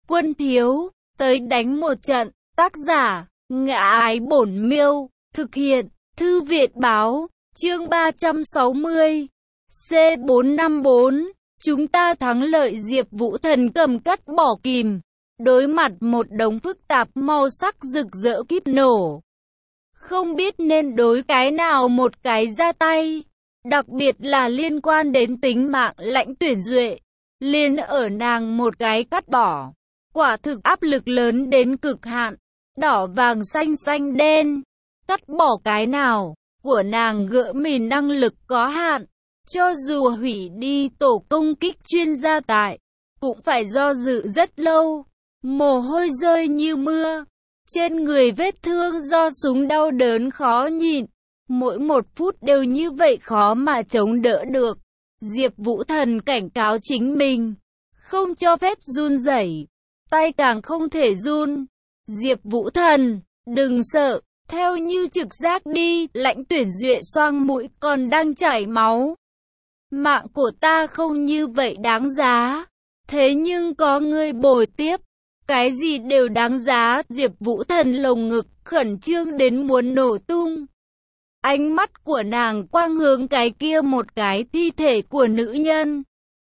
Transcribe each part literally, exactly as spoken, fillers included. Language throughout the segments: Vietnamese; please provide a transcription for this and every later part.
Quân thiếu, tới đánh một trận. Tác giả, Ngã Ái Bổn Miêu. Thực hiện, Thư Viện Báo. Chương ba trăm sáu mươi. C bốn năm bốn. Chúng ta thắng lợi. Diệp Vũ Thần cầm cắt bỏ kìm. Đối mặt một đống phức tạp màu sắc rực rỡ kíp nổ. Không biết nên đối cái nào một cái ra tay. Đặc biệt là liên quan đến tính mạng Lãnh Tuyển Duệ. Liền ở nàng một cái cắt bỏ. Quả thực áp lực lớn đến cực hạn. Đỏ vàng xanh xanh đen. Cắt bỏ cái nào của nàng gỡ mìn năng lực có hạn. Cho dù hủy đi tổ công kích chuyên gia tại, cũng phải do dự rất lâu. Mồ hôi rơi như mưa. Trên người vết thương do súng đau đớn khó nhịn. Mỗi một phút đều như vậy khó mà chống đỡ được. Diệp Vũ Thần cảnh cáo chính mình. Không cho phép run rẩy. Tay càng không thể run. Diệp Vũ Thần, đừng sợ. Theo như trực giác đi. Lãnh Tuyển Duệ xoang mũi còn đang chảy máu. Mạng của ta không như vậy đáng giá. Thế nhưng có người bồi tiếp. Cái gì đều đáng giá. Diệp Vũ Thần lồng ngực khẩn trương đến muốn nổ tung. Ánh mắt của nàng quang hướng cái kia một cái thi thể của nữ nhân.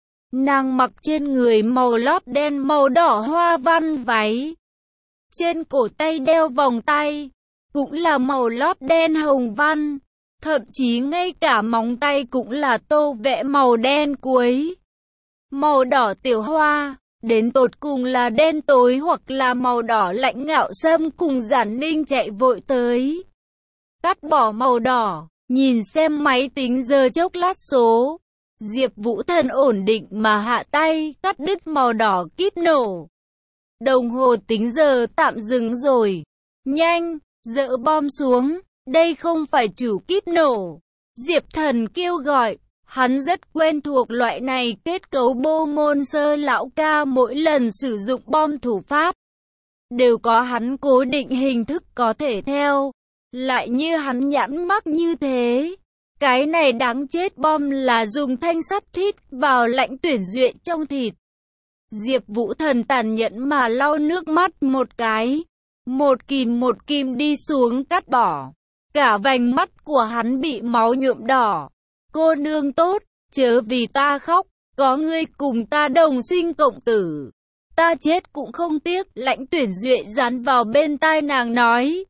Nàng mặc trên người màu lót đen màu đỏ hoa văn váy. Trên cổ tay đeo vòng tay. Cũng là màu lót đen hồng văn. Thậm chí ngay cả móng tay cũng là tô vẽ màu đen cuối. Màu đỏ tiểu hoa. Đến tột cùng là đen tối hoặc là màu đỏ lạnh ngạo sâm cùng Giản Ninh chạy vội tới. Cắt bỏ màu đỏ, nhìn xem máy tính giờ chốc lát số. Diệp Vũ Thần ổn định mà hạ tay, cắt đứt màu đỏ kíp nổ. Đồng hồ tính giờ tạm dừng rồi. Nhanh, dỡ bom xuống, đây không phải chủ kíp nổ. Diệp Thần kêu gọi. Hắn rất quen thuộc loại này kết cấu bô môn sơ lão ca mỗi lần sử dụng bom thủ pháp. Đều có hắn cố định hình thức có thể theo. Lại như hắn nhãn mắc như thế. Cái này đáng chết bom là dùng thanh sắt thít vào Lãnh Tuyển Duệ trong thịt. Diệp Vũ Thần tàn nhẫn mà lau nước mắt một cái. Một kìm một kìm đi xuống cắt bỏ. Cả vành mắt của hắn bị máu nhuộm đỏ. Cô nương tốt, chớ vì ta khóc, có ngươi cùng ta đồng sinh cộng tử. Ta chết cũng không tiếc. Lãnh Tuyển Duệ dán vào bên tai nàng nói.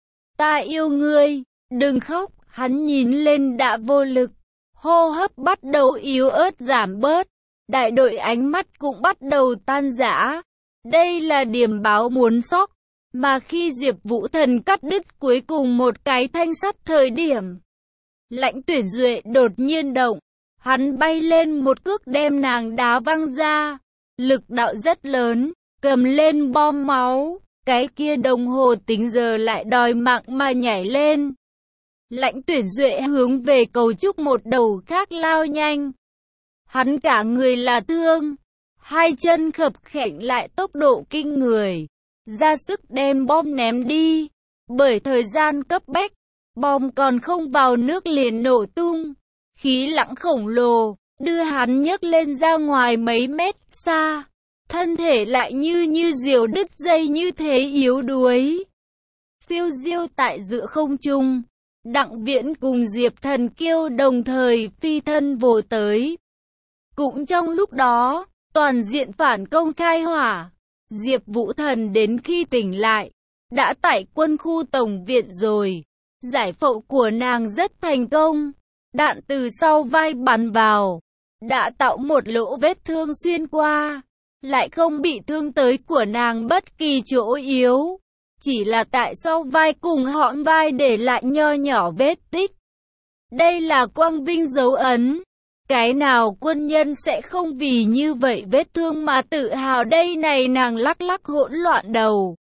Ta yêu ngươi, đừng khóc. Hắn nhìn lên đã vô lực. Hô hấp bắt đầu yếu ớt giảm bớt. Đại đội ánh mắt cũng bắt đầu tan rã. Đây là điểm báo muốn sốc. Mà khi Diệp Vũ Thần cắt đứt cuối cùng một cái thanh sắt thời điểm, Lãnh Tuyển Duệ đột nhiên động. Hắn bay lên một cước đem nàng đá văng ra. Lực đạo rất lớn, cầm lên bom máu. Cái kia đồng hồ tính giờ lại đòi mạng mà nhảy lên. Lãnh Tuyển Duệ hướng về cầu trúc một đầu khác lao nhanh. Hắn cả người là thương. Hai chân khập khểnh lại tốc độ kinh người. Ra sức đem bom ném đi. Bởi thời gian cấp bách. Bom còn không vào nước liền nổ tung. Khí lãng khổng lồ, đưa hắn nhấc lên ra ngoài mấy mét xa. Thân thể lại như như diều đứt dây như thế yếu đuối. Phiêu diêu tại giữa không trung. Đặng Viễn cùng Diệp Thần Kiêu đồng thời phi thân vồ tới. Cũng trong lúc đó, toàn diện phản công khai hỏa. Diệp Vũ Thần đến khi tỉnh lại, đã tại quân khu tổng viện rồi. Giải phẫu của nàng rất thành công. Đạn từ sau vai bắn vào, đã tạo một lỗ vết thương xuyên qua. Lại không bị thương tới của nàng bất kỳ chỗ yếu. Chỉ là tại sau vai cùng hõm vai để lại nho nhỏ vết tích. Đây là quang vinh dấu ấn. Cái nào quân nhân sẽ không vì như vậy vết thương mà tự hào đây này. Nàng lắc lắc hỗn loạn đầu.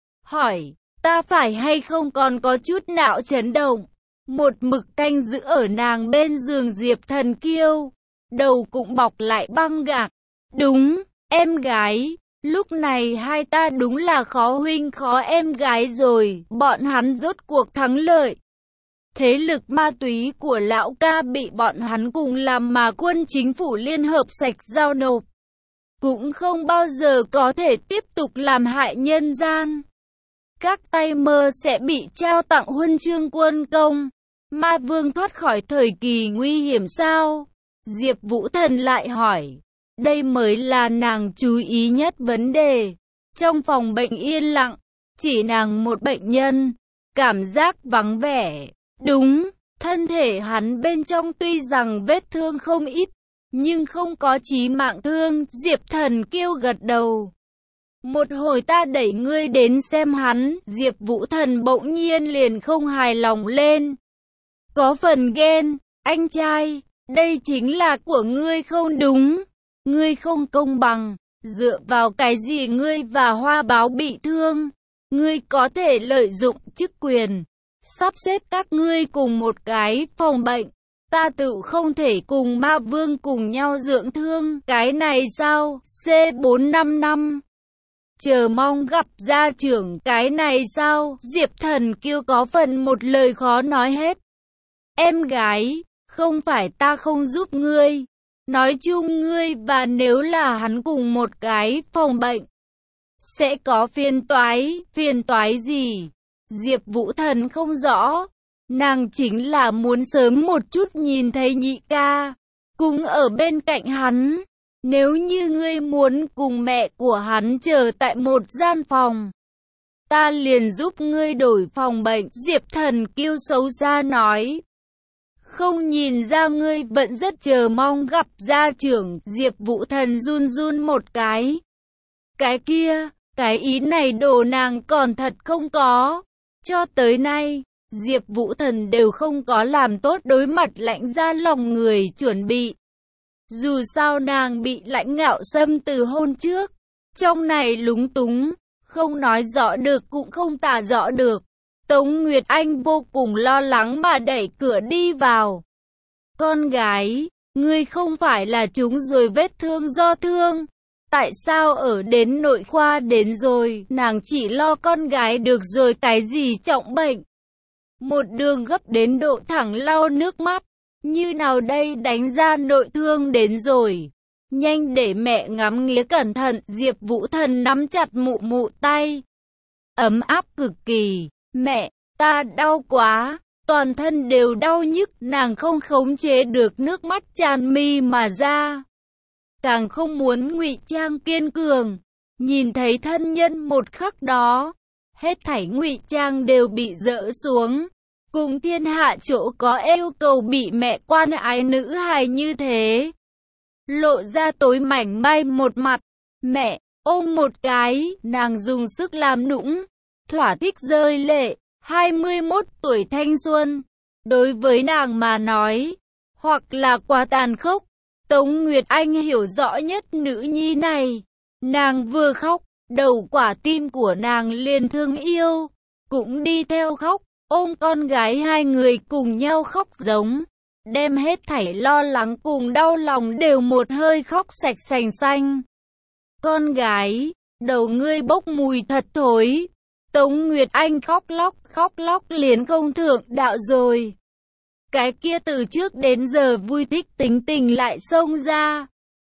Hỏi, ta phải hay không còn có chút não chấn động. Một mực canh giữ ở nàng bên giường Diệp Thần Kiêu. Đầu cũng bọc lại băng gạc. Đúng, em gái. Lúc này hai ta đúng là khó huynh khó em gái rồi. Bọn hắn rốt cuộc thắng lợi. Thế lực ma túy của lão ca bị bọn hắn cùng làm mà quân chính phủ liên hợp sạch giao nộp. cũng không bao giờ có thể tiếp tục làm hại nhân gian. Các tay mơ sẽ bị trao tặng huân chương quân công. Ma vương thoát khỏi thời kỳ nguy hiểm sao? Diệp Vũ Thần lại hỏi. Đây mới là nàng chú ý nhất vấn đề. Trong phòng bệnh yên lặng, chỉ nàng một bệnh nhân, cảm giác vắng vẻ. Đúng, thân thể hắn bên trong tuy rằng vết thương không ít, nhưng không có chí mạng thương. Diệp Thần Kiêu gật đầu. Một hồi ta đẩy ngươi đến xem hắn. Diệp Vũ Thần bỗng nhiên liền không hài lòng lên. Có phần ghen, anh trai, đây chính là của ngươi không đúng. Ngươi không công bằng, dựa vào cái gì ngươi và Hoa Báo bị thương? Ngươi có thể lợi dụng chức quyền, sắp xếp các ngươi cùng một cái phòng bệnh. Ta tự không thể cùng Ma Vương cùng nhau dưỡng thương, cái này sao? C bốn năm năm. Chờ mong gặp gia trưởng, cái này sao? Diệp Thần Kiêu có phần một lời khó nói hết. Em gái, không phải ta không giúp ngươi. Nói chung ngươi và nếu là hắn cùng một cái phòng bệnh, sẽ có phiền toái. Phiền toái gì? Diệp Vũ Thần không rõ. Nàng chính là muốn sớm một chút nhìn thấy nhị ca, cùng ở bên cạnh hắn. Nếu như ngươi muốn cùng mẹ của hắn chờ tại một gian phòng, ta liền giúp ngươi đổi phòng bệnh. Diệp Thần Kiêu xấu xa nói. Không nhìn ra ngươi vẫn rất chờ mong gặp gia trưởng. Diệp Vũ Thần run run một cái. Cái kia, cái ý này đồ nàng còn thật không có. Cho tới nay, Diệp Vũ Thần đều không có làm tốt đối mặt Lãnh gia lòng người chuẩn bị. Dù sao nàng bị Lãnh Ngạo Sâm từ hôn trước. Trong này lúng túng, không nói rõ được cũng không tả rõ được. Tống Nguyệt Anh vô cùng lo lắng mà đẩy cửa đi vào. Con gái, ngươi không phải là trúng rồi vết thương do thương. Tại sao ở đến nội khoa đến rồi, nàng chỉ lo con gái được rồi cái gì trọng bệnh. Một đường gấp đến độ thẳng lau nước mắt. Như nào đây đánh ra nội thương đến rồi. Nhanh để mẹ ngắm nghía cẩn thận. Diệp Vũ Thần nắm chặt mụ mụ tay. Ấm áp cực kỳ. Mẹ, ta đau quá. Toàn thân đều đau nhức. Nàng không khống chế được nước mắt tràn mi mà ra. Càng không muốn ngụy trang kiên cường. Nhìn thấy thân nhân một khắc đó, hết thảy ngụy trang đều bị dỡ xuống. Cùng thiên hạ chỗ có yêu cầu bị mẹ quan ái nữ hài như thế. Lộ ra tối mảnh mai một mặt. Mẹ, ôm một cái, nàng dùng sức làm nũng. Thỏa thích rơi lệ. hai mươi mốt tuổi thanh xuân. Đối với nàng mà nói, hoặc là quá tàn khốc. Tống Nguyệt Anh hiểu rõ nhất nữ nhi này. Nàng vừa khóc, đầu quả tim của nàng liền thương yêu, cũng đi theo khóc. Ôm con gái hai người cùng nhau khóc giống. Đem hết thảy lo lắng cùng đau lòng đều một hơi khóc sạch sành xanh. Con gái, đầu ngươi bốc mùi thật thối. Tống Nguyệt Anh khóc lóc, khóc lóc liền không thượng đạo rồi. Cái kia từ trước đến giờ vui thích tính tình lại xông ra.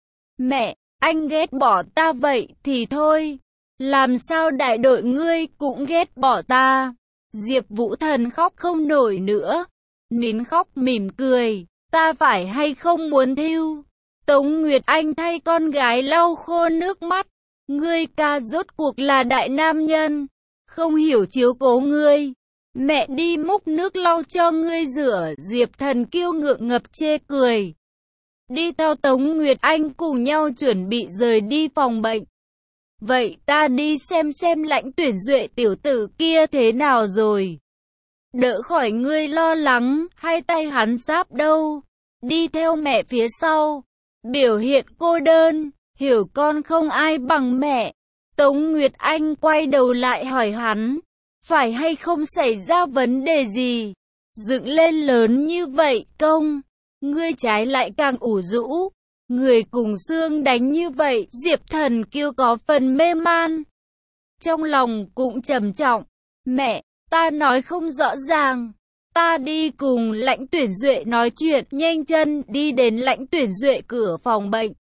Mẹ, anh ghét bỏ ta vậy thì thôi. Làm sao đại đội ngươi cũng ghét bỏ ta. Diệp Vũ Thần khóc không nổi nữa. Nín khóc mỉm cười. Ta phải hay không muốn thiêu. Tống Nguyệt Anh thay con gái lau khô nước mắt. Ngươi ca rốt cuộc là đại nam nhân, không hiểu chiếu cố ngươi. Mẹ đi múc nước lau cho ngươi rửa. Diệp Thần Kiêu ngượng ngập chê cười. Đi theo Tống Nguyệt Anh cùng nhau chuẩn bị rời đi phòng bệnh. Vậy ta đi xem xem Lãnh Tuyển Duệ tiểu tử kia thế nào rồi. Đỡ khỏi ngươi lo lắng, hai tay hắn sáp đâu. Đi theo mẹ phía sau. Biểu hiện cô đơn, hiểu con không ai bằng mẹ. Tống Nguyệt Anh quay đầu lại hỏi hắn. Phải hay không xảy ra vấn đề gì? Dựng lên lớn như vậy công. Ngươi trái lại càng ủ rũ. Người cùng xương đánh như vậy. Diệp Thần Kiêu có phần mê man. Trong lòng cũng trầm trọng. Mẹ, ta nói không rõ ràng. Ta đi cùng Lãnh Tuyển Duệ nói chuyện. Nhanh chân đi đến Lãnh Tuyển Duệ cửa phòng bệnh.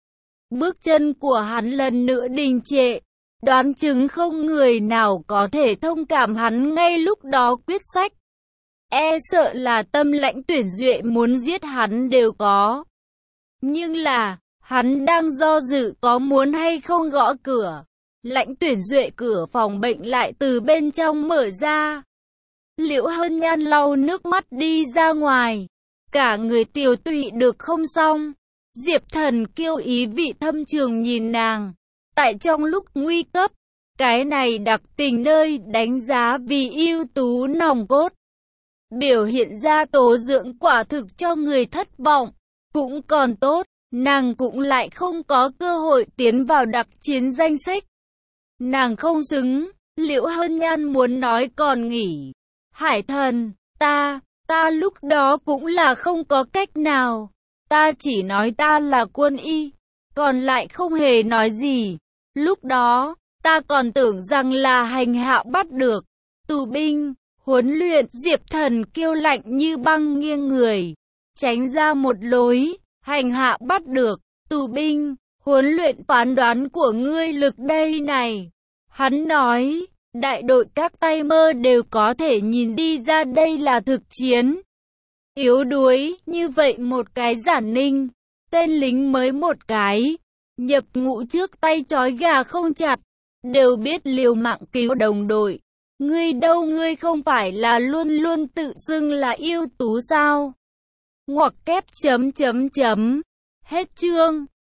Bước chân của hắn lần nữa đình trệ. Đoán chừng không người nào có thể thông cảm hắn ngay lúc đó quyết sách. E sợ là tâm Lãnh Tuyển Duệ muốn giết hắn đều có. Nhưng là, hắn đang do dự có muốn hay không gõ cửa. Lãnh Tuyển Duệ cửa phòng bệnh lại từ bên trong mở ra. Liễu Hân Nhan lau nước mắt đi ra ngoài. Cả người tiều tụy được không xong. Diệp Thần Kiêu ý vị thâm trường nhìn nàng. Tại trong lúc nguy cấp, cái này đặc tình nơi đánh giá vì ưu tú nòng cốt. Biểu hiện ra tố dưỡng quả thực cho người thất vọng. Cũng còn tốt, nàng cũng lại không có cơ hội tiến vào đặc chiến danh sách. Nàng không xứng, Liễu Hân Nhan muốn nói còn nghỉ. Hải Thần, ta, ta lúc đó cũng là không có cách nào. Ta chỉ nói ta là quân y, còn lại không hề nói gì. Lúc đó, ta còn tưởng rằng là hành hạ bắt được. Tù binh, huấn luyện. Diệp Thần Kiêu lạnh như băng nghiêng người, tránh ra một lối. Hành hạ bắt được, tù binh, huấn luyện phán đoán của ngươi lực đây này. Hắn nói, đại đội các tay mơ đều có thể nhìn đi ra đây là thực chiến. Yếu đuối, như vậy một cái Giản Ninh, tên lính mới một cái, nhập ngũ trước tay trói gà không chặt, đều biết liều mạng cứu đồng đội. Ngươi đâu, ngươi không phải là luôn luôn tự xưng là ưu tú sao? Ngoặc kép chấm chấm chấm. Hết chương.